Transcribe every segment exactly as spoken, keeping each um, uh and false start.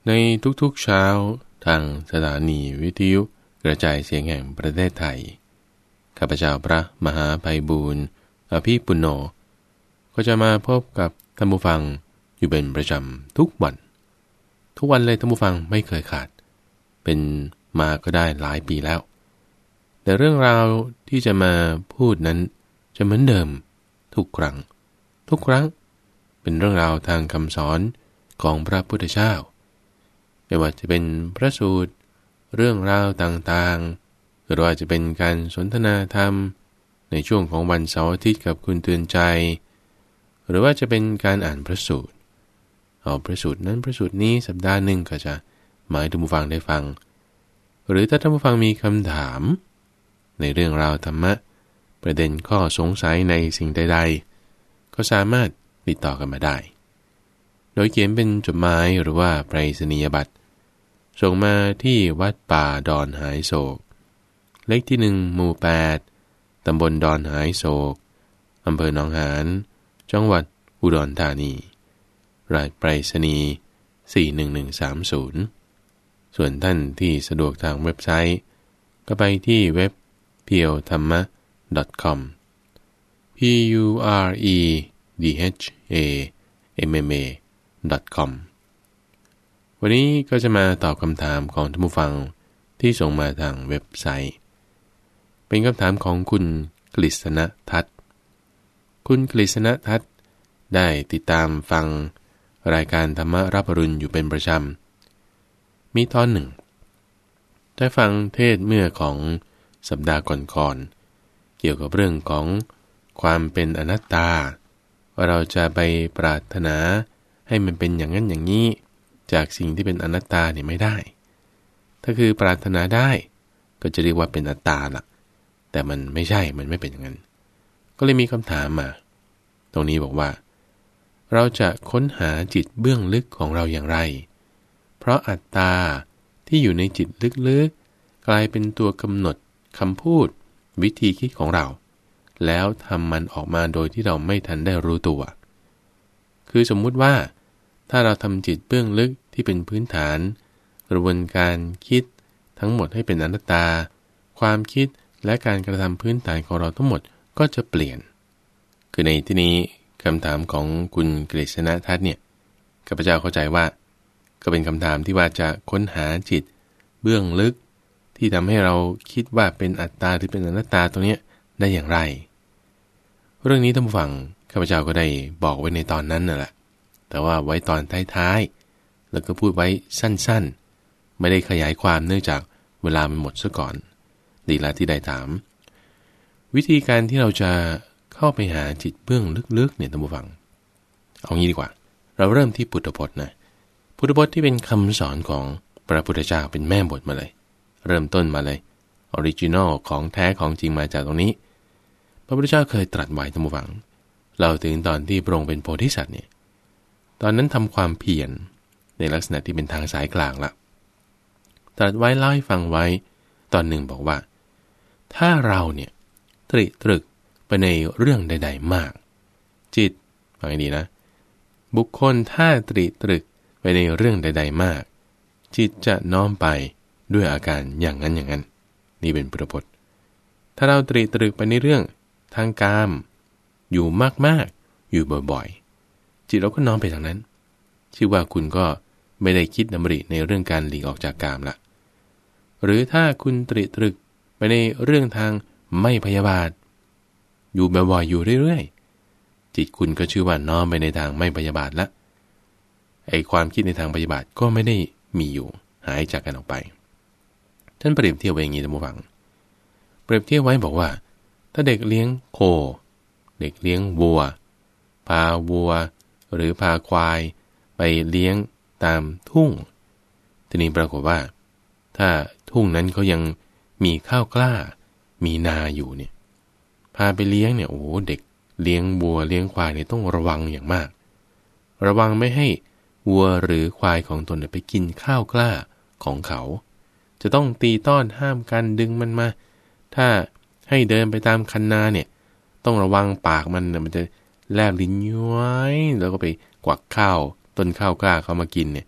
ในทุกๆเช้าทางสถานีวิทยุกระจายเสียงแห่งประเทศไทยข้าพเจ้าพระมหาไพบูลย์อภิปุณโญก็จะมาพบกับท่านผู้ฟังอยู่เป็นประจำทุกวันทุกวันเลยท่านผู้ฟังไม่เคยขาดเป็นมาก็ได้หลายปีแล้วแต่เรื่องราวที่จะมาพูดนั้นจะเหมือนเดิมทุกครั้งทุกครั้งเป็นเรื่องราวทางคำสอนของพระพุทธเจ้าไม่ว่าจะเป็นพระสูตรเรื่องราวต่างๆหรือว่าจะเป็นการสนทนาธรรมในช่วงของวันเสาร์อาทิตย์กับคุณเตือนใจหรือว่าจะเป็นการอ่านพระสูตรเอาพระสูตรนั้นพระสูตรนี้สัปดาห์หนึ่งก็จะหมายถึงผู้ฟังได้ฟังหรือถ้าท่านผู้ฟังมีคำถามในเรื่องราวธรรมะประเด็นข้อสงสัยในสิ่งใดๆก็สามารถติดต่อกันมาได้โดยเขียนเป็นจดหมายหรือว่าไปรษณียบัตรส่งมาที่วัดป่าดอนหายโศกเลขที่หนึ่งหมู่แปดตำบลดอนหายโศกอำเภอหนองหานจังหวัดอุดรธานีรหัสไปรษณีย์สี่หนึ่งหนึ่งสามศูนย์ส่วนท่านที่สะดวกทางเว็บไซต์ก็ไปที่เว็บ เพียวธรรมะ ดอท คอม p u r e d h a m m a ดอท คอม วันนี้ก็จะมาตอบคำถามของท่านผู้ฟังที่ส่งมาทางเว็บไซต์เป็นคำถามของคุณกฤษณทัศน์คุณกฤษณทัศน์ได้ติดตามฟังรายการธรรมะรับอรุณอยู่เป็นประจำมีตอนหนึ่งได้ฟังเทศเมื่อของสัปดาห์ก่อนๆเกี่ยวกับเรื่องของความเป็นอนัตตาว่าเราจะไปปรารถนาให้มันเป็นอย่างนั้นอย่างนี้จากสิ่งที่เป็นอนัตตาเนี่ยไม่ได้ถ้าคือปรารถนาได้ก็จะเรียกว่าเป็นอัตตาล่ะแต่มันไม่ใช่มันไม่เป็นอย่างนั้นก็เลยมีคำถามมาตรงนี้บอกว่าเราจะค้นหาจิตเบื้องลึกของเราอย่างไรเพราะอัตตาที่อยู่ในจิตลึกๆกลายเป็นตัวกำหนดคำพูดวิธีคิดของเราแล้วทำมันออกมาโดยที่เราไม่ทันได้รู้ตัวคือสมมุติว่าถ้าเราทำจิตเบื้องลึกที่เป็นพื้นฐานกระบวนการคิดทั้งหมดให้เป็นอนัตตาความคิดและการกระทำพื้นฐานของเราทั้งหมดก็จะเปลี่ยนคือในที่นี้คำถามของคุณกฤษณทัศน์เนี่ยข้าพเจ้าเข้าใจว่าก็เป็นคำถามที่ว่าจะค้นหาจิตเบื้องลึกที่ทำให้เราคิดว่าเป็นอัตตาหรือเป็นอนัตตาตรงนี้ได้อย่างไรเรื่องนี้ท่านผู้ฟังข้าพเจ้าก็ได้บอกไว้ในตอนนั้นนั่นแหละแต่ว่าไว้ตอนท้ายๆแล้วก็พูดไว้สั้นๆไม่ได้ขยายความเนื่องจากเวลามันหมดซะก่อนดีละที่ได้ถามวิธีการที่เราจะเข้าไปหาจิตเบื้องลึกๆเนี่ยท่านผู้ฟังเอางี้ดีกว่าเราเริ่มที่พุทธพจน์นะพุทธพจน์ที่เป็นคำสอนของพระพุทธเจ้าเป็นแม่บทมาเลยเริ่มต้นมาเลยออริจินอลของแท้ของจริงมาจากตรงนี้พระพุทธเจ้าเคยตรัสไว้ท่านผู้ฟังเราถึงตอนที่พระองค์เป็นโพธิสัตว์เนี่ยตอนนั้นทำความเพียรในลักษณะที่เป็นทางสายกลางละตรัสไว้เล่าให้ฟังไว้ตอนหนึ่งบอกว่าถ้าเราเนี่ยตริตรึกไปในเรื่องใดๆมากจิตฟังให้ดีนะบุคคลถ้าตริตรึกไปในเรื่องใดๆมากจิตจะน้อมไปด้วยอาการอย่างนั้นอย่างนั้นนี่เป็นพุทธพจน์ถ้าเราตริตรึกไปในเรื่องทางกามอยู่มากๆอยู่บ่อยๆจิตเราก็น้อมไปทางนั้นชื่อว่าคุณก็ไม่ได้คิดดำริในเรื่องการหลีกออกจากกามละหรือถ้าคุณตริตรึกไปในเรื่องทางไม่พยาบาทอยู่บ่อยๆอยู่เรื่อยๆจิตคุณก็ชื่อว่าน้อมไปในทางไม่พยาบาทละไอ้ความคิดในทางพยาบาทก็ไม่ได้มีอยู่หายจากกันออกไปท่านเปรียบเทียบไว้อย่างนี้ท่านผู้ฟังเปรียบเทียบไว้บอกว่าถ้าเด็กเลี้ยงโคเด็กเลี้ยงวัวพาวัวหรือพาควายไปเลี้ยงตามทุ่งทีนี้ปรากฏว่าถ้าทุ่งนั้นเขายังมีข้าวกล้ามีนาอยู่เนี่ยพาไปเลี้ยงเนี่ยโอ้เด็กเลี้ยงวัวเลี้ยงควายเนี่ยต้องระวังอย่างมากระวังไม่ให้วัวหรือควายของตนไปกินข้าวกล้าของเขาจะต้องตีต้อนห้ามกันดึงมันมาถ้าให้เดินไปตามคันนาเนี่ยต้องระวังปากมันมันจะแลบลิ้นย้อยแล้วก็ไปกวักข้าวต้นข้าวกล้าเขามากินเนี่ย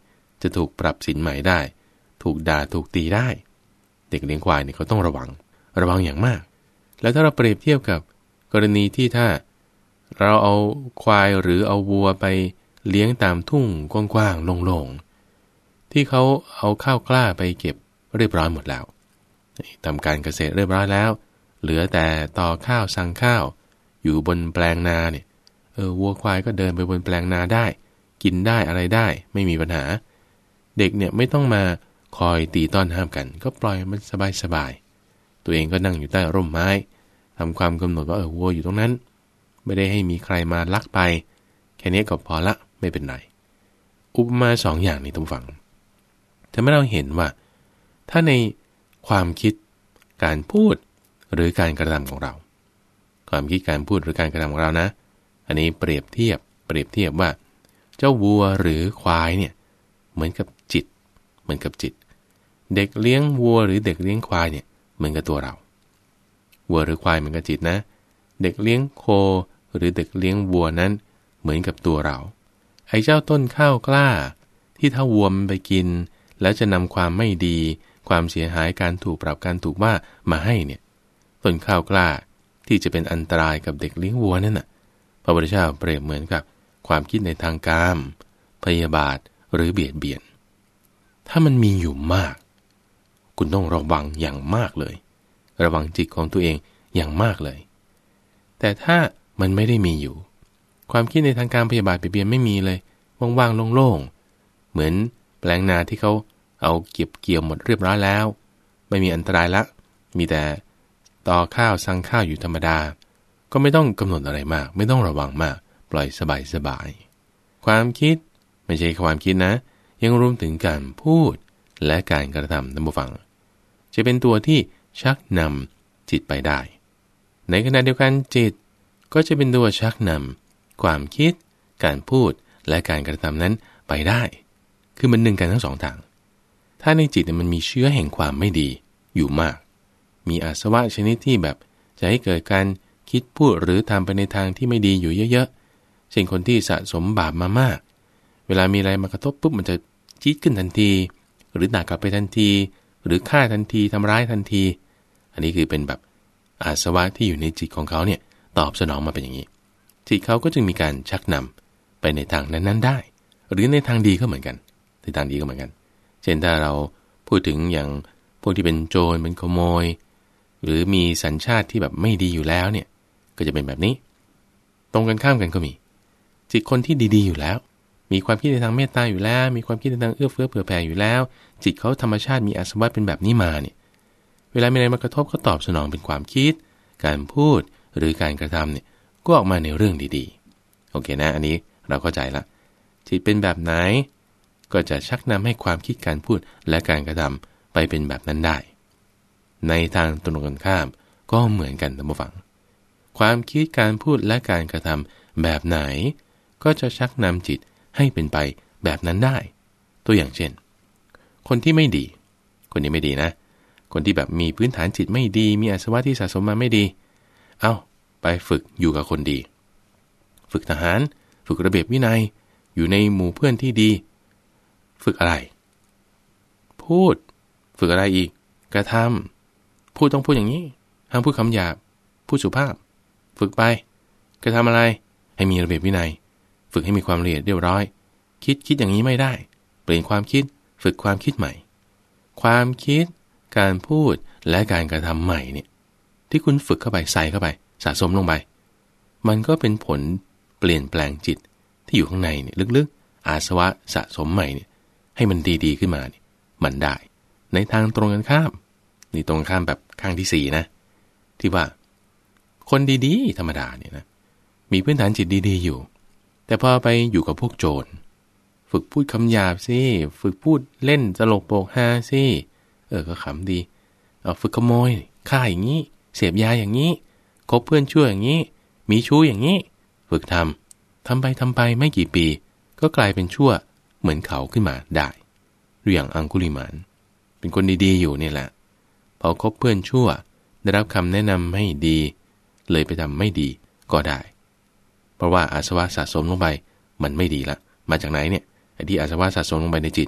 จะถูกปรับสินใหม่ได้ถูกด่าถูกตีได้เด็กเลี้ยงควายเนี่ยเขาต้องระวังระวังอย่างมากแล้วถ้าเราเปรียบเทียบกับกรณีที่ถ้าเราเอาควายหรือเอาวัวไปเลี้ยงตามทุ่งกว้างๆโล่งๆที่เขาเอาข้าวกล้าไปเก็บเรียบร้อยหมดแล้วทำการเกษตรเรียบร้อยแล้วเหลือแต่ต่อข้าวสั่งข้าวอยู่บนแปลงนาเนี่ยเออวัวควายก็เดินไปบนแปลงนาได้กินได้อะไรได้ไม่มีปัญหาเด็กเนี่ยไม่ต้องมาคอยตีต้อนห้ามกันก็ปล่อยมันสบายๆตัวเองก็นั่งอยู่ใต้ร่มไม้ทำความกำหนดว่าเออวัวอยู่ตรงนั้นไม่ได้ให้มีใครมาลักไปแค่นี้ก็พอละไม่เป็นไรอุปมาสองอย่างนี้ต้องฟังทำให้เราเห็นว่าถ้าในความคิดการพูดหรือการกระทำของเราความคิดการพูดหรือการกระทำของเรานะอันนี้เปรียบเทียบเปรียบเทียบว่าเจ้าวัวหรือควายเนี่ยเหมือนกับจิตเหมือนกับจิตเด็กเลี้ยงวัวหรือเด็กเลี้ยงควายเนี่ยเหมือนกับตัวเราวัวหรือควายเหมือนกับจิตนะเด็กเลี้ยงโคหรือเด็กเลี้ยงวัวนั้นเหมือนกับตัวเราไอ้เจ้าต้นข้าวกล้าที่ถ้าวัวมันไปกินแล้วจะนำความไม่ดีความเสียหายการถูกปรับการถูกว่ามาให้เนี่ยต้นข้าวกล้าที่จะเป็นอันตรายกับเด็กเลี้ยงวัวนั่นน่ะพระพุทธเจ้าเปรียบเหมือนกับความคิดในทางกามพยาบาทหรือเบียดเบียนถ้ามันมีอยู่มากคุณต้องระวังอย่างมากเลยระวังจิตของตัวเองอย่างมากเลยแต่ถ้ามันไม่ได้มีอยู่ความคิดในทางการพยาบาทเบียดเบียนไม่มีเลยว่างๆโล่งๆเหมือนแปลงนาที่เขาเอาเก็บเกี่ยวหมดเรียบร้อยแล้วไม่มีอันตรายละมีแต่ต่อข้าวสั่งข้าวอยู่ธรรมดาก็ไม่ต้องกำหนดอะไรมากไม่ต้องระวังมากปล่อยสบายๆความคิดไม่ใช่ความคิดนะยังรวมถึงการพูดและการกระทำท่านผู้ฟังจะเป็นตัวที่ชักนำจิตไปได้ในขณะเดียวกันจิตก็จะเป็นตัวชักนำความคิดการพูดและการกระทำนั้นไปได้คือมันหนึ่งกันทั้งสองทางถ้าในจิตมันมีเชื้อแห่งความไม่ดีอยู่มากมีอาสวะชนิดที่แบบจะให้เกิดการคิดพูดหรือทำไปในทางที่ไม่ดีอยู่เยอะๆเช่นคนที่สะสมบาปมามากเวลามีอะไรมากระทบปุ๊บมันจะจี๊ดขึ้นทันทีหรือหนักกลับไปทันทีหรือฆ่าทันทีทำร้ายทันทีอันนี้คือเป็นแบบอาสวะที่อยู่ในจิตของเขาเนี่ยตอบสนองมาเป็นอย่างนี้จิตเขาก็จึงมีการชักนำไปในทางนั้นๆได้หรือในทางดีก็เหมือนกันในทางดีก็เหมือนกันเช่นถ้าเราพูดถึงอย่างพวกที่เป็นโจรเป็นขโมยหรือมีสัญชาติที่แบบไม่ดีอยู่แล้วเนี่ยก็จะเป็นแบบนี้ตรงกันข้ามกันก็มีจิตคนที่ดีๆอยู่แล้วมีความคิดในทางเมตตาอยู่แล้วมีความคิดในทางเอื้อเฟื้อเผื่อแผ่อยู่แล้วจิตเขาธรรมชาติมีอาสวะเป็นแบบนี้มาเนี่ยเวลามีอะไรมากระทบก็ตอบสนองเป็นความคิดการพูดหรือการกระทำเนี่ยก็ออกมาในเรื่องดีๆโอเคนะอันนี้เราเข้าใจละจิตเป็นแบบไหนก็จะชักนำให้ความคิดการพูดและการกระทำไปเป็นแบบนั้นได้ในทางตรงกันข้ามก็เหมือนกันท่านผู้ฟังความคิดการพูดและการกระทำแบบไหนก็จะชักนำจิตให้เป็นไปแบบนั้นได้ตัวอย่างเช่นคนที่ไม่ดีคนนี้ไม่ดีนะคนที่แบบมีพื้นฐานจิตไม่ดีมีอาสวะที่สะสมมาไม่ดีเอาไปฝึกอยู่กับคนดีฝึกทหารฝึกระเบียบวินัยอยู่ในหมู่เพื่อนที่ดีฝึกอะไรพูดฝึกอะไรอีกกระทำพูดต้องพูดอย่างนี้ห้ามพูดคำหยาบพูดสุภาพฝึกไปกระทำอะไรให้มีระเบียบวินัยฝึกให้มีความละเอียดเรียบร้อยคิดคิดอย่างนี้ไม่ได้เปลี่ยนความคิดฝึกความคิดใหม่ความคิดการพูดและการกระทำใหม่เนี่ยที่คุณฝึกเข้าไปใส่เข้าไปสะสมลงไปมันก็เป็นผลเปลี่ยนแปลงจิตที่อยู่ข้างในเนี่ยลึกๆอาสวะสะสมใหม่เนี่ยให้มันดีๆขึ้นมาเนี่ยมันได้ในทางตรงกันข้ามนี่ตรงข้ามแบบข้างที่สี่นะที่ว่าคนดีๆธรรมดาเนี่ยนะมีพื้นฐานจิตดีๆอยู่แต่พอไปอยู่กับพวกโจรฝึกพูดคำหยาบสิฝึกพูดเล่นตลกโปกฮาสิเออก็ขำดีเอาฝึกขโมยฆ่าอย่างนี้เสพยาอย่างนี้คบเพื่อนชั่วอย่างนี้มีชู้อย่างนี้ฝึกทำทำไปทำไปไม่กี่ปีก็กลายเป็นชั่วเหมือนเขาขึ้นมาได้เรื่องอังคุลิมานเป็นคนดีๆอยู่นี่แหละพอคบเพื่อนชั่วได้รับคำแนะนำให้ดีเลยไปทำไม่ดีก็ได้เพราะว่าอาสวะสะสมลงไปมันไม่ดีละมาจากไหนเนี่ยไอ้ที่อาสวะสะสมลงไปในจิต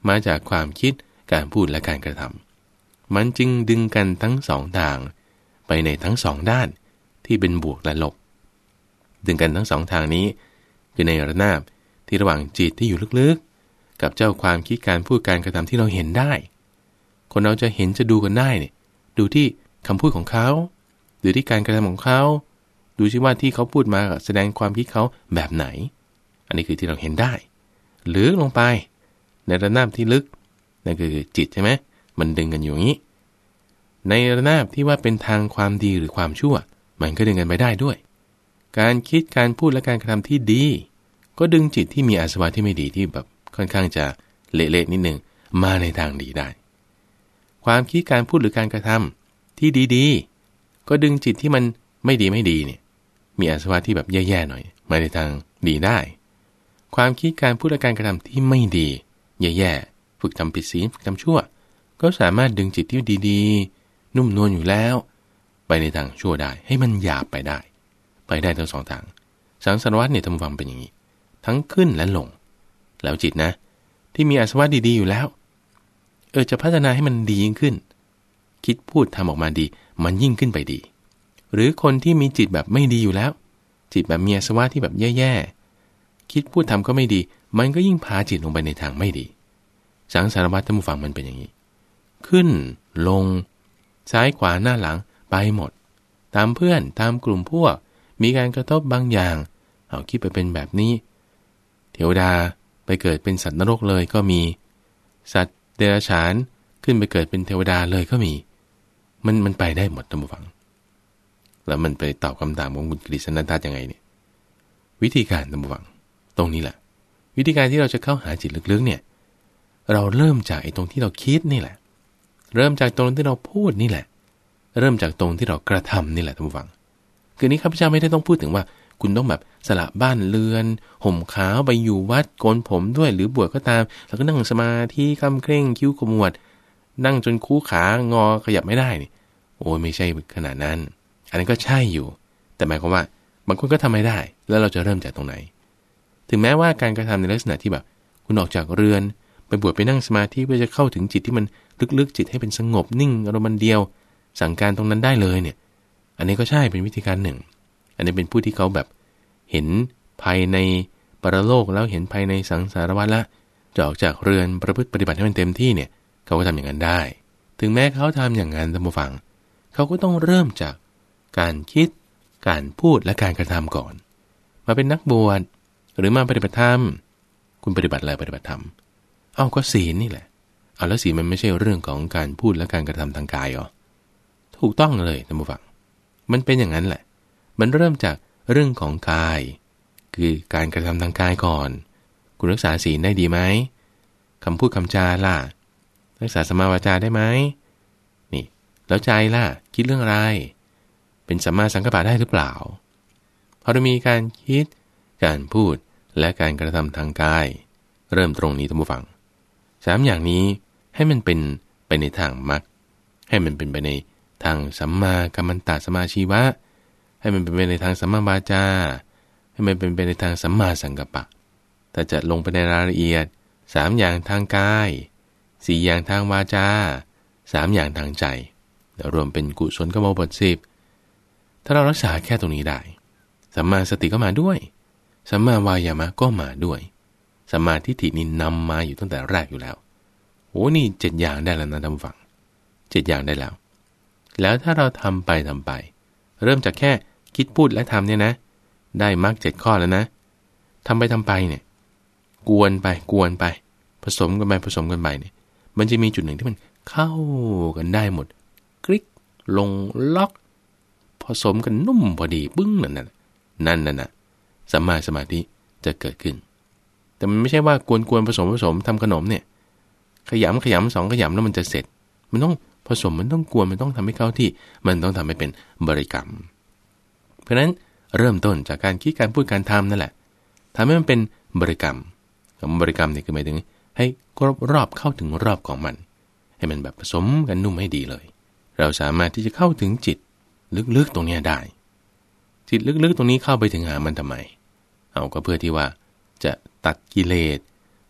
มาจากความคิดการพูดและการกระทำมันจึงดึงกันทั้งสองทางไปในทั้งสองด้านที่เป็นบวกและลบดึงกันทั้งสองทางนี้คือในระนาบที่ระหว่างจิตที่อยู่ลึกๆกับเจ้าความคิดการพูดการกระทำที่เราเห็นได้คนเราจะเห็นจะดูกันได้เนี่ยดูที่คำพูดของเขาดูที่การกระทำของเขาดูที่ว่าที่เขาพูดมาแสดงความคิดเขาแบบไหนอันนี้คือที่เราเห็นได้หรือลงไปในระนาบที่ลึกนั่นคือจิตใช่ไหมมันดึงกันอยู่อย่างนี้ในระนาบที่ว่าเป็นทางความดีหรือความชั่วมันก็ดึงกันไปได้ด้วยการคิดการพูดและการกระทำที่ดีก็ดึงจิตที่มีอาสวะที่ไม่ดีที่แบบค่อนข้างจะเละๆนิดนึงมาในทางดีได้ความคิดการพูดหรือการกระทำที่ดีๆก็ดึงจิตที่มันไม่ดีไม่ดีเนี่ยมีอาสวะที่แบบแย่ๆหน่อยมาในทางดีได้ความคิดการพูดและการกระทำที่ไม่ดีแย่ๆฝึกทำผิดศีลฝึกทำชั่วก็สามารถดึงจิตที่ดีๆนุ่มนวลอยู่แล้วไปในทางชั่วได้ให้มันหยาบไปได้ไปได้ทั้งสองทางสังสารวัฏเนี่ยทำฟังเป็นอย่างนี้ทั้งขึ้นและลงแล้วจิตนะที่มีอาสวะดีๆอยู่แล้วเออจะพัฒนาให้มันดียิ่งขึ้นคิดพูดทำออกมาดีมันยิ่งขึ้นไปดีหรือคนที่มีจิตแบบไม่ดีอยู่แล้วจิตแบบมีอาสวะที่แบบแย่ๆคิดพูดทำก็ไม่ดีมันก็ยิ่งพาจิตลงไปในทางไม่ดีสังสารวัฏท่านผู้ฟังมันเป็นอย่างนี้ขึ้นลงซ้ายขวาหน้าหลังไปหมดตามเพื่อนตามกลุ่มพวกมีการกระทบบางอย่างเอาคิดไปเป็นแบบนี้เทวดาไปเกิดเป็นสัตว์นรกเลยก็มีสัตว์เดรัจฉานขึ้นไปเกิดเป็นเทวดาเลยก็มีมันมันไปได้หมดท่านผู้ฟังแล้วมันไปตอบคำถามของคุณกฤษณันทัศน์ยังไงเนี่ยวิธีการท่านผู้ฟังตรงนี้แหละวิธีการที่เราจะเข้าหาจิตลึกๆเนี่ยเราเริ่มจากไอ้ตรงที่เราคิดนี่แหละเริ่มจากตรงที่เราพูดนี่แหละเริ่มจากตรงที่เรากระทำนี่แหละท่านผู้ฟังคือนี้ข้าพเจ้าไม่ได้ต้องพูดถึงว่าคุณต้องแบบสละบ้านเรือนห่มขาวไปอยู่วัดโกนผมด้วยหรือบวชก็ตามแล้วก็นั่งสมาธิคำเคร่งคิ้วขมวดนั่งจนคู่ขางอขยับไม่ได้นี่โอ้ยไม่ใช่ขนาดนั้นอันนั้นก็ใช่อยู่แต่หมายความว่าบางคนก็ทำไม่ได้แล้วเราจะเริ่มจากตรงไหนถึงแม้ว่าการกระทำในลักษณะที่แบบคุณออกจากเรือนไปบวชไปนั่งสมาธิเพื่อจะเข้าถึงจิตที่มันลึกๆจิตให้เป็นสงบนิ่งอารมณ์เดียวสั่งการตรงนั้นได้เลยเนี่ยอันนี้ก็ใช่เป็นวิธีการหนึ่งอันนี้เป็นผู้ที่เขาแบบเห็นภายในปรโลกแล้วเห็นภายในสังสารวัฏละจะออกจากเรือนประพฤติปฏิบัติให้มันเต็มที่เนี่ยเขาก็ทำอย่างนั้นได้ถึงแม้เขาทำอย่างนั้นท่านผู้ฟังเขาก็ต้องเริ่มจากการคิดการพูดและการกระทำก่อนมาเป็นนักบวชหรือมาปฏิบัติธรรมคุณปฏิบัติอะไรปฏิบัติธรรมเอาก็ศีลนี่แหละเอาแล้วศีลมันไม่ใช่เรื่องของการพูดและการกระทำทางกายหรอถูกต้องเลยท่านผู้ฟังมันเป็นอย่างนั้นแหละมันเริ่มจากเรื่องของกายคือการกระทำทางกายก่อนคุณรักษาศีลได้ดีไหมคำพูดคำจาล่ะรักษาสัมมาวาจาได้ไหมนี่แล้วใจล่ะคิดเรื่องอะไรเป็นสัมมาสังกัปปะได้หรือเปล่าพอเรามีการคิดการพูดและการกระทำทางกายเริ่มตรงนี้ท่านผู้ฟังสามอย่างนี้ให้มันเป็นไปในทางมรรคให้มันเป็นไปในทางสัมมากัมมันตะสัมมาชีวะให้มันเป็นไปในทางสัมมาวาจาให้มันเป็นไปในทางสัมมาสังกัปปะแต่จะลงไปในรายละเอียดสามอย่างทางกายสี่อย่างทางวาจาสามอย่างทางใจรวมเป็นกุศลกมบทสิบถ้าเรารักษาแค่ตรงนี้ได้สัมมาสติก็มาด้วยสัมมาวายามะก็มาด้วยสัมมาทิฏฐินี่นำมาอยู่ตั้งแต่แรกอยู่แล้วโอ้นี่เจ็ดอย่างได้แล้วนะท่านผู้ฟังเจ็ดอย่างได้แล้วแล้วถ้าเราทำไปทำไปเริ่มจากแค่คิดพูดและทำเนี่ยนะได้มรรคเจ็ดข้อแล้วนะทำไปทำไปเนี่ยกวนไปกวนไปผสมกันไปผสมกันไปเนี่ยมันจะมีจุดหนึ่งที่มันเข้ากันได้หมดคลิกลงล็อกผสมกันนุ่มพอดีปึ้งนั่นน่ะนั่นน่ะนะสัมมาสมาธิจะเกิดขึ้นแต่มันไม่ใช่ว่ากวนๆผสมผสมทำขนมเนี่ยขยำขยำสองขยำแล้วมันจะเสร็จมันต้องผสมมันต้องกวนมันต้องทำให้เข้าที่มันต้องทำให้เป็นบริกรรมเพราะฉะนั้นเริ่มต้นจากการคิดการพูดการทำนั่นแหละทำให้มันเป็นบริกรรมคำบริกรรมเนี่ยคือหมายถึงให้ครบรอบเข้าถึงรอบของมันให้มันแบบผสมกันนุ่มให้ดีเลยเราสามารถที่จะเข้าถึงจิตลึกๆตรงนี้ได้จิตลึกๆตรงนี้เข้าไปถึงหามันทำไมเอาก็เพื่อที่ว่าจะตัดกิเลส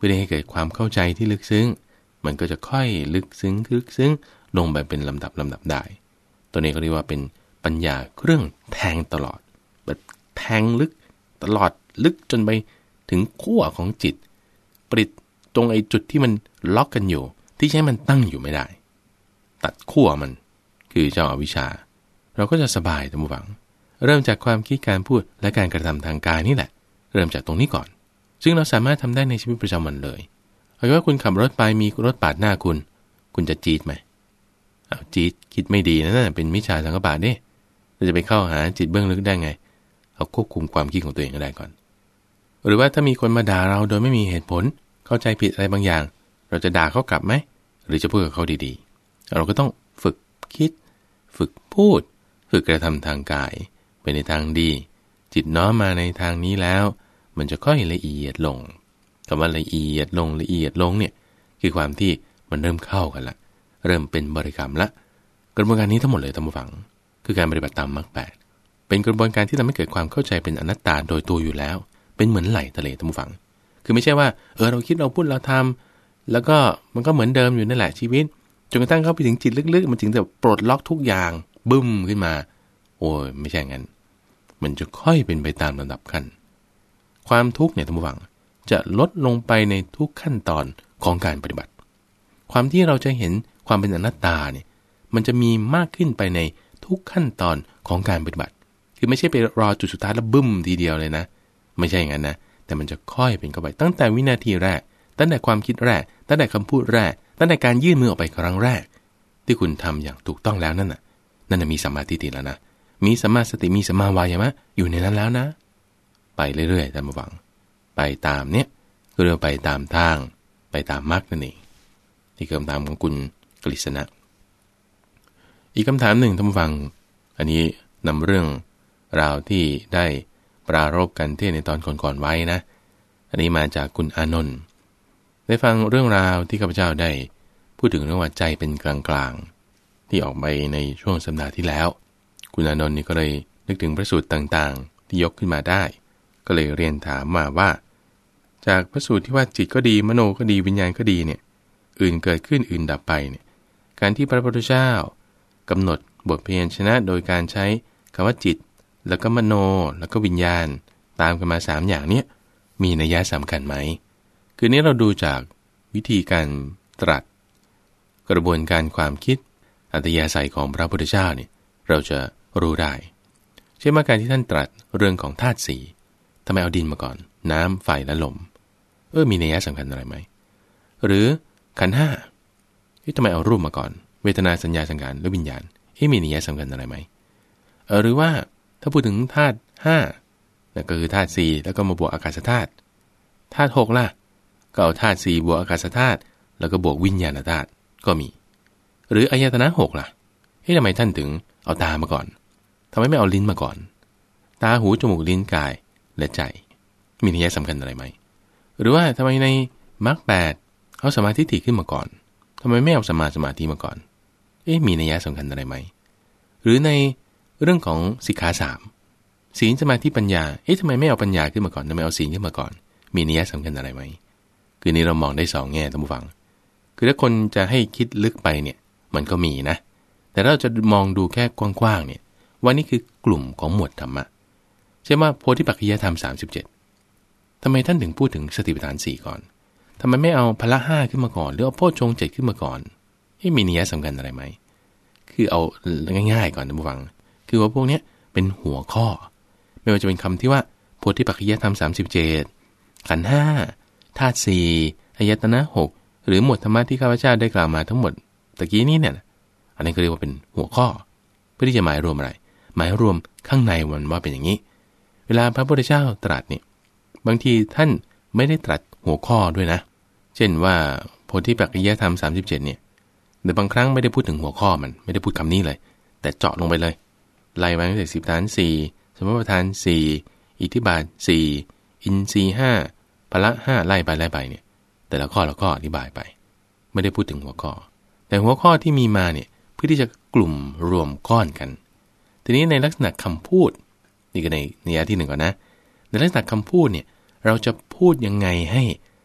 พื่อให้เกิดความเข้าใจที่ลึกซึ้งมันก็จะค่อยลึกซึ้งลึกซึ้งลงไปเป็นลำดับลำดับได้ตัวนี้ก็เรียกว่าเป็นปัญญาเครื่องแทงตลอดแบบแทงลึกตลอดลึกจนไปถึงขั้วของจิตปริดตรงไอ้จุดที่มันล็อกกันอยู่ที่ใช้มันตั้งอยู่ไม่ได้ตัดขั้วมันคือเจ้าอวิชชาเราก็จะสบายท่านผู้ฟังเริ่มจากความคิดการพูดและการกระทำทางกายนี่แหละเริ่มจากตรงนี้ก่อนซึ่งเราสามารถทำได้ในชีวิตประจำวันเลยเอาว่าคุณขับรถไปมีรถปาดหน้าคุณคุณจะจี๊ดไหมอ้าวจี๊ดคิดไม่ดีนะนั่นเป็นมิจฉาสังกปะเนี่ยเราจะไปเข้าหาจิตเบื้องลึกได้ไงเอาควบคุมความคิดของตัวเองก็ได้ก่อนหรือว่าถ้ามีคนมาด่าเราโดยไม่มีเหตุผลเข้าใจผิดอะไรบางอย่างเราจะด่าเขากลับไหมหรือจะพูดกับเขาดีๆเราก็ต้องฝึกคิดฝึกพูดฝึกกระทำทางกายไปในทางดีจิตน้อมมาในทางนี้แล้วมันจะค่อยละเอียดลงคำว่าละเอียดลงละเอียดลงเนี่ยคือความที่มันเริ่มเข้ากันละเริ่มเป็นบริกรรมละกระบวนการนี้ทั้งหมดเลยท่านผู้ฟังคือการปฏิบัติตามมรรคแปดเป็นกระบวนการที่ทำให้เกิดความเข้าใจเป็นอนัตตาโดยตัวอยู่แล้วเป็นเหมือนไหลทะเลท่านผู้ฟังคือไม่ใช่ว่าเออเราคิดเราพูดเราทำแล้วก็มันก็เหมือนเดิมอยู่นั่นแหละชีวิตจนกระทั่งเข้าไปถึงจิตลึกๆมันถึงจะปลดล็อกทุกอย่างบึ้มขึ้นมาโอ้ยไม่ใช่งั้นมันจะค่อยเป็นไปตามลำดับขั้นความทุกข์เนี่ยท่านผู้ฟังจะลดลงไปในทุกขั้นตอนของการปฏิบัติความที่เราจะเห็นความเป็นอนัตตาเนี่ยมันจะมีมากขึ้นไปในทุกขั้นตอนของการปฏิบัติคือไม่ใช่ไปรอจุดสุดท้ายแล้วบึ้มทีเดียวเลยนะไม่ใช่อย่างนั้นนะแต่มันจะค่อยเป็นเข้าไปตั้งแต่วินาทีแรกตั้งแต่ความคิดแรกตั้งแต่คำพูดแรกตั้งแต่การยื่นมือออกไปครั้งแรกที่คุณทำอย่างถูกต้องแล้วนั่นน่ะนั่นน่ะมีสัมมาทิฏฐิแล้วนะมีสัมมาสติมีสัมมาวายามะอยู่ในนั้นแล้วนะไปเรื่อยๆตามฟังไปตามเนี้ยก็เรียกไปตามทางไปตามมรรคนั่นเองนี่คือคำถามของคุณกฤษณะอีกคำถามหนึ่งท่านฟังอันนี้นำเรื่องราวที่ได้ปรารภกันที่ในตอนก่อนๆไว้นะอันนี้มาจากคุณอานนท์ได้ฟังเรื่องราวที่ข้าพเจ้าได้พูดถึงเรื่องว่าใจเป็นกลางๆที่ออกไปในช่วงสัปดาห์ที่แล้วคุณอานนท์นี่ก็เลยนึกถึงพระสูตรต่างๆที่ยกขึ้นมาได้ก็เลยเรียนถามมาว่าจากพระสูตรที่ว่าจิตก็ดีมโนก็ดีวิญญาณก็ดีเนี่ยอื่นเกิดขึ้นอื่นดับไปเนี่ยการที่พระพุทธเจ้ากำหนดบทเพียรชนะโดยการใช้คำว่าจิตแล้วก็มโนแล้วก็วิญญาณตามกันมาสามอย่างเนี้ยมีนัยยะสำคัญไหมคือนี้เราดูจากวิธีการตรัสกระบวนการความคิดอัตยาศัยของพระพุทธเจ้าเนี่ยเราจะรู้ได้เช่นว่าการที่ท่านตรัสเรื่องของธาตุสี่ทำไมเอาดินมาก่อนน้ำไฟและลมเออมีนัยยะสำคัญอะไรไหมหรือขันธ์ห้าที่ทำไมเอารูปมาก่อนเวทนาสัญญาสังขารและวิญญาณที่มีนัยยะสำคัญอะไรไหมเออหรือว่าถ้าพูดถึงธาตุห้านั่นก็คือธาตุสี่แล้วก็มาบวกอากาศธาตุธาตุหกล่ะก็เอาธาตุสี่บวกอากาศธาตุแล้วก็บวกวิญญาณธาตุก็มีหรืออายตนะหกล่ะเฮ้ยทำไมท่านถึงเอาตามาก่อนทำไมไม่เอาลิ้นมาก่อนตาหูจมูกลิ้นกายและใจมีนัยยะสำคัญอะไรไหมหรือว่าทำไมในมรรคแปดเอาสมาธิถี่ขึ้นมาก่อนทำไมไม่เอาสมาสมาธิมาก่อนเอ๊ะมีนัยยะสำคัญอะไรไหมหรือในเรื่องของสิกขาสามศีลสมาธิปัญญาเอ๊ะทำไมไม่เอาปัญญาขึ้นมาก่อนทำไมเอาศีลขึ้นมาก่อนมีนัยยะสำคัญอะไรไหมคือนี้เรามองได้สองแง่ท่านผู้ฟังคือถ้าคนจะให้คิดลึกไปเนี่ยมันก็มีนะแต่เราจะมองดูแค่กว้างๆเนี่ยว่านี่คือกลุ่มของหมวดธรรมะใช่ไหมโพธิปักขิยธรรมสามสิบเจ็ดทำไมท่านถึงพูดถึงสติปัฏฐานสี่ก่อนทำไมไม่เอาพละห้าขึ้นมาก่อนหรือเอาโพชฌงค์เจ็ดขึ้นมาก่อนให้มีนัยยะสำคัญอะไรไหมคือเอาง่ายๆก่อนท่านผู้ฟังคือว่าพวกนี้เป็นหัวข้อไม่ว่าจะเป็นคำที่ว่าโพธิปักขิยธรรมสามสิบเจ็ดขันธ์ห้าธาตุสี่อายตนะหกหรือหมวดธรรมะที่ข้าพเจ้าได้กล่าวมาทั้งหมดตะกี้นี้เนี่ยอันนี้ก็เรียกว่าเป็นหัวข้อเพื่อที่จะหมายรวมอะไรหมายรวมข้างในมันว่าเป็นอย่างนี้เวลาพระพุทธเจ้าตรัสเนี่ยบางทีท่านไม่ได้ตรัสหัวข้อด้วยนะเช่นว่าโพธิปักขิยธรรมสามสิบเจ็ดเนี่ยแต่บางครั้งไม่ได้พูดถึงหัวข้อมันไม่ได้พูดคำนี้เลยแต่เจาะลงไปเลยไล่มาตั้งแต่สิบฐานสี่สมมติฐานสี่อิทธิบาทสี่อินทรีย์ห้าพละห้าไล่ไปไล่ไปเนี่ยแต่ละข้อละข้ออธิบายไปไม่ได้พูดถึงหัวข้อแต่หัวข้อที่มีมาเนี่ยเพื่อที่จะกลุ่มรวมก้อนกันทีนี้ในลักษณะคำพูดนี่ก็ในในยะที่หนึ่งก่อนนะในลักษณะคำพูดเนี่ยเราจะพูดยังไงให้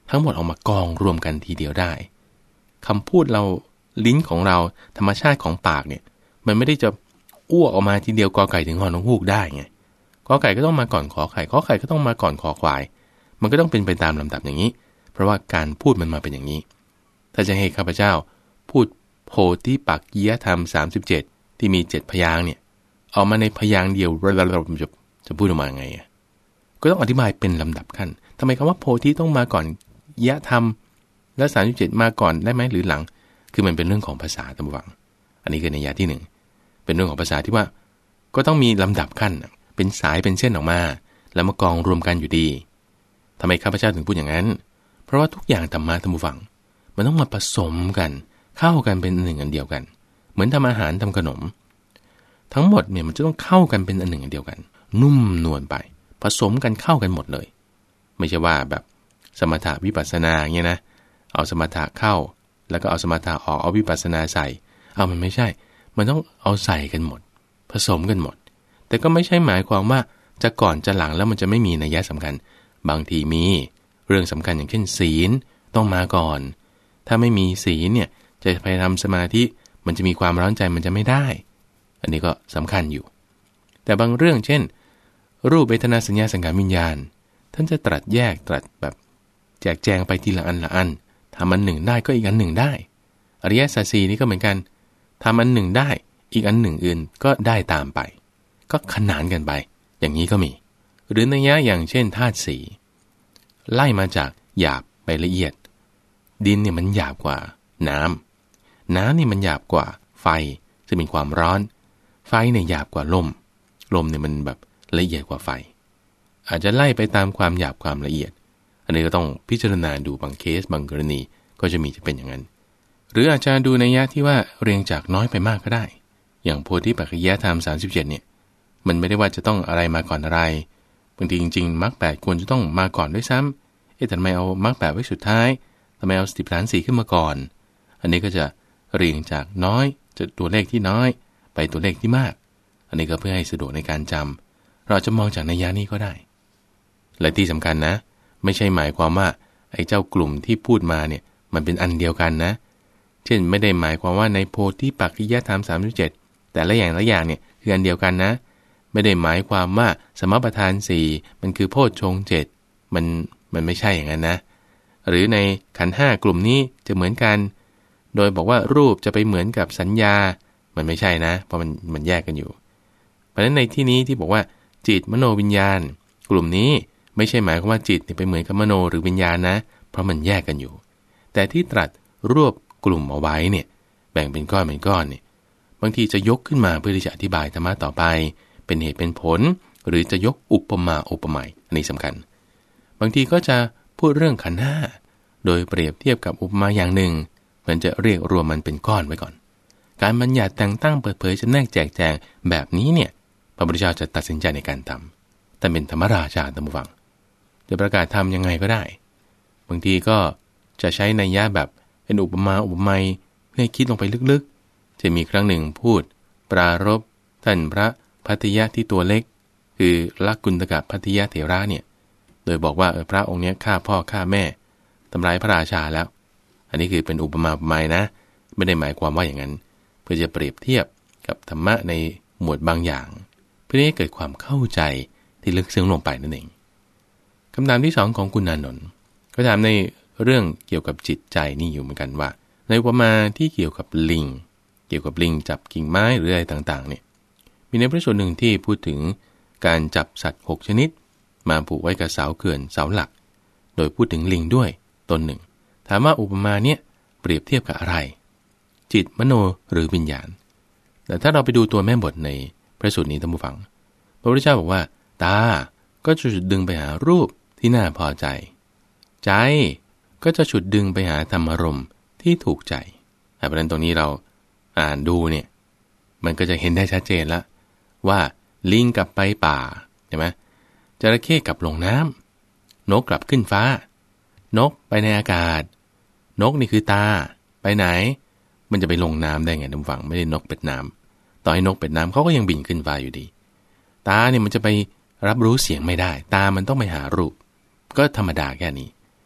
ทั้งหมดออกมากองรวมกันทีเดียวได้คำพูดเราลิ้นของเราธรรมชาติของปากเนี่ยมันไม่ได้จะอ้วกออกมาทีเดียวกอไก่ถึงหอนกฮูกได้ไงกอไก่ก็ต้องมาก่อนขอไข่ขอไข่ก็ต้องมาก่อนขอควายมันก็ต้องเป็นไปตามลำดับอย่างนี้เพราะว่าการพูดมันมาเป็นอย่างนี้ถ้าจะให้ข้าพเจ้าพูดโพธิปักขิยธรรมสามสิบเจ็ดที่มีเจ็ดพยางค์เนี่ยเอามาในพยางค์เดียวเราจะจะพูดออกมาไงก็ต้องอธิบายเป็นลำดับขั้นทำไมคำว่าโพธิต้องมาก่อนยะธรรมและสามสิบเจ็ดมาก่อนได้ไหมหรือหลังคือมันเป็นเรื่องของภาษาตามวังอันนี้คือในยะที่หนึ่งเป็นเรื่องของภาษาที่ว่าก็ต้องมีลำดับขั้นเป็นสายเป็นเส้นออกมาแล้วมากองรวมกันอยู่ดีทำไมข้าพเจ้าถึงพูดอย่างนั้นเพราะว่าทุกอย่างธรรมะธรรมวังมันต้องมาผสมกันเข้ากันเป็นอันหนึ่งอันเดียวกันเหมือนทำอาหารทำขนมทั้งหมดเนี่ยมันจะต้องเข้ากันเป็นอันหนึ่งอันเดียวกันนุ่มนวลไปผสมกันเข้ากันหมดเลยไม่ใช่ว่าแบบสมถะวิปัสสนาเงี้ยนะเอาสมถะเข้าแล้วก็เอาสมถะออกเอาวิปัสสนาใส่เอามันไม่ใช่มันต้องเอาใส่กันหมดผสมกันหมดแต่ก็ไม่ใช่หมายความว่าจะก่อนจะหลังแล้วมันจะไม่มีนัยยะสำคัญบางทีมีเรื่องสำคัญอย่างเช่นศีลต้องมาก่อนถ้าไม่มีศีลเนี่ยจะไปทำสมาธิมันจะมีความร้อนใจมันจะไม่ได้อันนี้ก็สำคัญอยู่แต่บางเรื่องเช่นรูปเวทนาสัญญาสังขารวิญญาณท่านจะตรัสแยกตรัสแบบแจกแจงไปทีละอันละอันทำอันหนึ่งได้ก็อีกอันหนึ่งได้อริยสัจสี่นี่ก็เหมือนกันทำอันหนึ่งได้อีกอันหนึ่งอื่นก็ได้ตามไปก็ขนานกันไปอย่างนี้ก็มีหรือนัยยะอย่างเช่นธาตุสี่ไล่มาจากหยาบไปละเอียดดินเนี่ยมันหยาบกว่าน้ำน้ำนี่มันหยาบกว่าไฟจะเป็นความร้อนไฟเนี่ยหยาบกว่าลมลมเนี่ยมันแบบละเอียดกว่าไฟอาจจะไล่ไปตามความหยาบความละเอียดอันนี้ก็ต้องพิจารณาดูบางเคสบางกรณีก็จะมีจะเป็นอย่างนั้นหรืออาจจะดูนัยยะที่ว่าเรียงจากน้อยไปมากก็ได้อย่างโพธิปักขิยธรรมสามสิบเจ็ดเนี่ยมันไม่ได้ว่าจะต้องอะไรมาก่อนอะไรบางทีจริงๆมรรคแปดควรจะต้องมาก่อนด้วยซ้ำเอ๊ะทำไมเอามรรคแปดไว้สุดท้ายทำไมเอาสติปัฏฐานสี่ขึ้นมาก่อนอันนี้ก็จะเรียงจากน้อยจะตัวเลขที่น้อยไปตัวเลขที่มากอันนี้ก็เพื่อให้สะดวกในการจำเราจะมองจากนัยยะนี้ก็ได้และที่สำคัญนะไม่ใช่หมายความว่าไอ้เจ้ากลุ่มที่พูดมาเนี่ยมันเป็นอันเดียวกันนะเช่นไม่ได้หมายความว่าในโพธิปักขิยธรรมสามสิบเจ็ดแต่ละอย่างละอย่างเนี่ยคืออันเดียวกันนะไม่ได้หมายความว่าสมปทานสี่มันคือโพชฌงค์เจ็ดมันมันไม่ใช่อย่างนั้นนะหรือในขันธ์ห้ากลุ่มนี้จะเหมือนกันโดยบอกว่ารูปจะไปเหมือนกับสัญญามันไม่ใช่นะเพราะมันมันแยกกันอยู่เพราะฉะนั้นในที่นี้ที่บอกว่าจิตมโนวิญญาณกลุ่มนี้ไม่ใช่หมายความว่าจิตไปเหมือนกับมโนหรือวิญญาณนะเพราะมันแยกกันอยู่แต่ที่ตรัสรวบกลุ่มเอาไว้เนี่ยแบ่งเป็นก้อนเป็นก้อนเนี่ยบางทีจะยกขึ้นมาเพื่อที่จะอธิบายธรรมะต่อไปเป็นเหตุเป็นผลหรือจะยกอุปมาอุปไมยอันนี้สำคัญบางทีก็จะพูดเรื่องขันธ์ห้าโดยเปรียบเทียบกับอุปมาอย่างหนึ่งมันจะเรียกรวมมันเป็นก้อนไว้ก่อนการบัญญัติแต่งตั้งเปิดเผยจำแนกแจกแจงแบบนี้เนี่ยพระพุทธเจ้าจะตัดสินใจในการทำแต่เป็นธรรมราชาธรรมวังจะประกาศทำยังไงก็ได้บางทีก็จะใช้นัยยะแบบเป็นอุปมาอุปไมยเพื่อให้คิดลงไปลึกๆจะมีครั้งหนึ่งพูดปรารภท่านพระภัตติยะที่ตัวเล็กคือลักกุณฑกภัตติยะเถระเนี่ยโดยบอกว่าเออพระองค์นี้ฆ่าพ่อฆ่าแม่ทำร้ายพระราชาแล้วอันนี้คือเป็นอุปมาอุปไมยนะไม่ได้หมายความว่าอย่างนั้นเพื่อจะเปรียบเทียบกับธรรมะในหมวดบางอย่างเพื่อให้เกิดความเข้าใจที่ลึกซึ้งลงไปนั่นเองคำถามที่สองของคุณณานนท์ก็ถามในเรื่องเกี่ยวกับจิตใจนี่อยู่เหมือนกันว่าในอุปมาที่เกี่ยวกับลิงเกี่ยวกับลิงจับกิ่งไม้หรืออะไรต่างๆเนี่ยมีในพระสูตรหนึ่งที่พูดถึงการจับสัตว์หกชนิดมาผูกไว้กับเสาเขื่อนเสาหลักโดยพูดถึงลิงด้วยตนหนึ่งถามว่าอุปมาเนี่ยเปรียบเทียบกับอะไรจิตมโนหรือวิญญาณแต่ถ้าเราไปดูตัวแม่บทในพระสูตรนี้ท่านผู้ฟังพระพุทธเจ้าบอกว่าตาก็จะฉุดดึงไปหารูปที่น่าพอใจใจก็จะฉุดดึงไปหาธรรมารมณ์ที่ถูกใจเพราะฉะนั้นตรงนี้เราอ่านดูเนี่ยมันก็จะเห็นได้ชัดเจนแล้วว่าลิงกลับไปป่าใช่ไหมจระเข้กลับลงน้ำนกกลับขึ้นฟ้านกไปในอากาศนกนี่คือตาไปไหนมันจะไปลงน้ำได้ไงท่านผู้ฟังไม่ได้นกเป็ดน้ำต่อให้นกเป็ดน้ำเขาก็ยังบินขึ้นฟ้าอยู่ดีตาเนี่ยมันจะไปรับรู้เสียงไม่ได้ตามันต้องไปหารูปก็ธรรมดาแค่นี้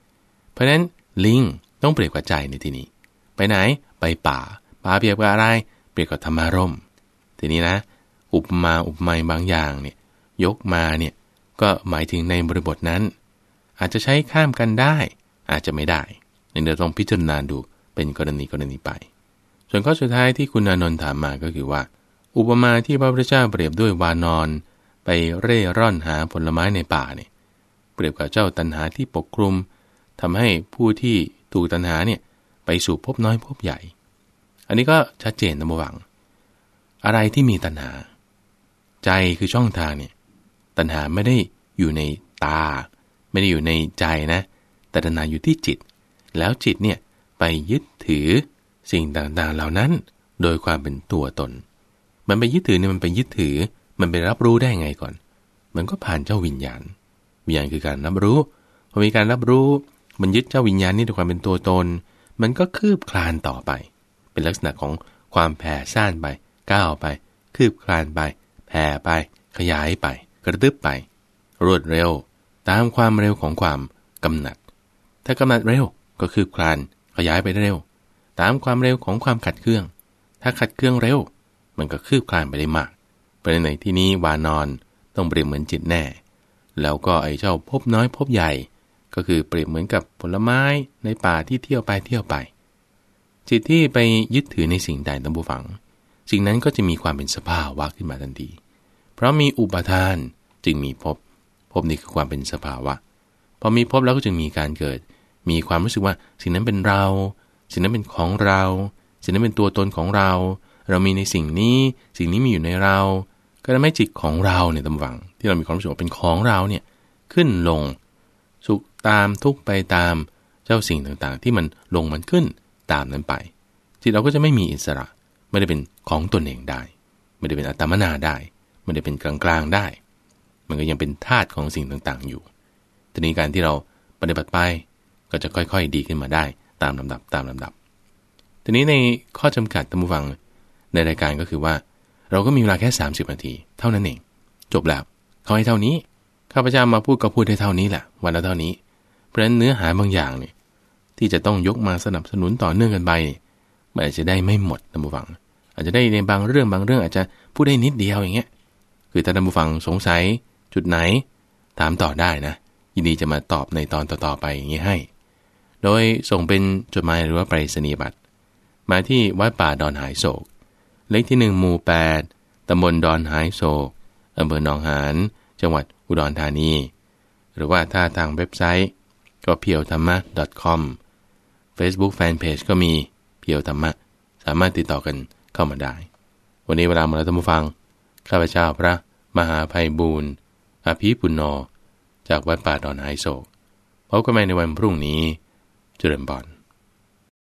เพราะฉะนั้นลิงต้องเปรียบกับใจในที่นี้ไปไหนไปป่าป่าเปรียบกับอะไรเปรียบกับธรรมารมณ์ทีนี้นะอุปมาอุปไมยบางอย่างเนี่ยยกมาเนี่ยก็หมายถึงในบริบทนั้นอาจจะใช้ข้ามกันได้อาจจะไม่ได้เดี๋ยวต้องพิจารณาดูเป็นกรณีกรณีไปส่วนข้อสุดท้ายที่คุณอานนท์ถามมาก็คือว่าอุปมาที่พระพุทธเจ้าเปรียบด้วยวานอนไปเร่ร่อนหาผลไม้ในป่าเนี่ยเปรียบกับเจ้าตัณหาที่ปกคลุมทำให้ผู้ที่ถูกตัณหาเนี่ยไปสู่ภพน้อยภพใหญ่อันนี้ก็ชัดเจนนะระหว่างอะไรที่มีตัณหาใจคือช่องทางเนี่ยตัณหาไม่ได้อยู่ในตาไม่ได้อยู่ในใจนะแต่ตัณหาอยู่ที่จิตแล้วจิตเนี่ยไปยึดถือสิ่งต่างๆเหล่านั้นโดยความเป็นตัวตนมันไปยึดถือเนี่ยมันไปยึดถือมันไปรับรู้ได้ไงก่อนมันก็ผ่านเจ้าวิญญาณวิญญาณคือการรับรู้พอมีการรับรู้มันยึดเจ้าวิญญาณนี่ด้วยความเป็นตัวตนมันก็คืบคลานต่อไปเป็นลักษณะของความแผ่ซ่านไปก้าวไปคืบคลานไปแผ่ไปขยายไปกระตึบไปรวดเร็วตามความเร็วของความกำหนัดถ้ากำหนัดเร็วก็คืบคลานขยายไปเร็วตามความเร็วของความขัดเคืองถ้าขัดเคืองเร็วมันก็คืบคลานไปได้มากประเด็นในที่นี้วานอนต้องเปรียบเหมือนจิตแน่แล้วก็ไอ้เจ้าพบน้อยพบใหญ่ก็คือเปรียบเหมือนกับผลไม้ในป่าที่เที่ยวไปเที่ยวไปจิตที่ไปยึดถือในสิ่งใดตั้งผู้ฟังสิ่งนั้นก็จะมีความเป็นสภาวะขึ้นมาทันทีเพราะมีอุปทานจึงมีภพภพนี้คือความเป็นสภาวะพอมีภพแล้วก็จึงมีการเกิดมีความรู้สึกว่าสิ่งนั้นเป็นเราสิ่งนั้นเป็นของเราสิ่งนั้นเป็นตัวตนของเราเรามีในสิ่งนี้สิ่งนี้มีอยู่ในเราก็ทำให้จิตของเราเนี่ยตั้งฟังที่เรามีความรู้สึกว่าเป็นของเราเนี่ยขึ้นลงสุขตามทุกข์ไปตามเจ้าสิ่งต่างๆที่มันลงมันขึ้นตามนั้นไปจิตเราก็จะไม่มีอิสระไม่ได้เป็นของตนเองได้ไม่ได้เป็นอัตมนาได้ไม่ได้เป็นกลางๆได้มันก็ยังเป็นธาตุของสิ่งต่างๆอยู่ทีนี้การที่เราปฏิบัติไปก็จะค่อยๆดีขึ้นมาได้ตามลำดับตามลำดับทีนี้ในข้อจำกัดท่านผู้ฟังในรายการก็คือว่าเราก็มีเวลาแค่สามสิบนาทีเท่านั้นเองจบแล้วเขาให้เท่านี้ข้าพเจ้ามาพูดก็พูดได้เท่านี้แหละวันละเท่านี้เพราะฉะนั้นเนื้อหาบางอย่างเนี่ยที่จะต้องยกมาสนับสนุนต่อเนื่องกันไปมันอาจจะได้ไม่หมดท่านผู้ฟังอาจจะได้ในบางเรื่องบางเรื่องอาจจะพูดได้นิดเดียวอย่างเงี้ยคือถ้าท่านผู้ฟังสงสัยจุดไหนถามต่อได้นะยินดีจะมาตอบในตอนต่อๆไปอย่างนี้ให้โดยส่งเป็นจดหมายหรือว่าไปรษณียบัตรมาที่วัดป่าดอนหายโศกเลขที่หนึ่งหมู่แปดตำบลดอนหายโศกอำเภอหนองหานจังหวัดอุดรธานีหรือว่าถ้าทางเว็บไซต์ก็เพียวธรรมะ .com Facebook Fanpage ก็มีเพียวธรรมะสามารถติดต่อกันเข้ามาได้วันนี้เวลาหมดแล้วท่านผู้ฟังข้าพเจ้าพระมหาไพบูลย์อภิปุณโญจากวัดป่าดอนหายโศกพบกันใหม่ในวันพรุ่งนี้เจริญพร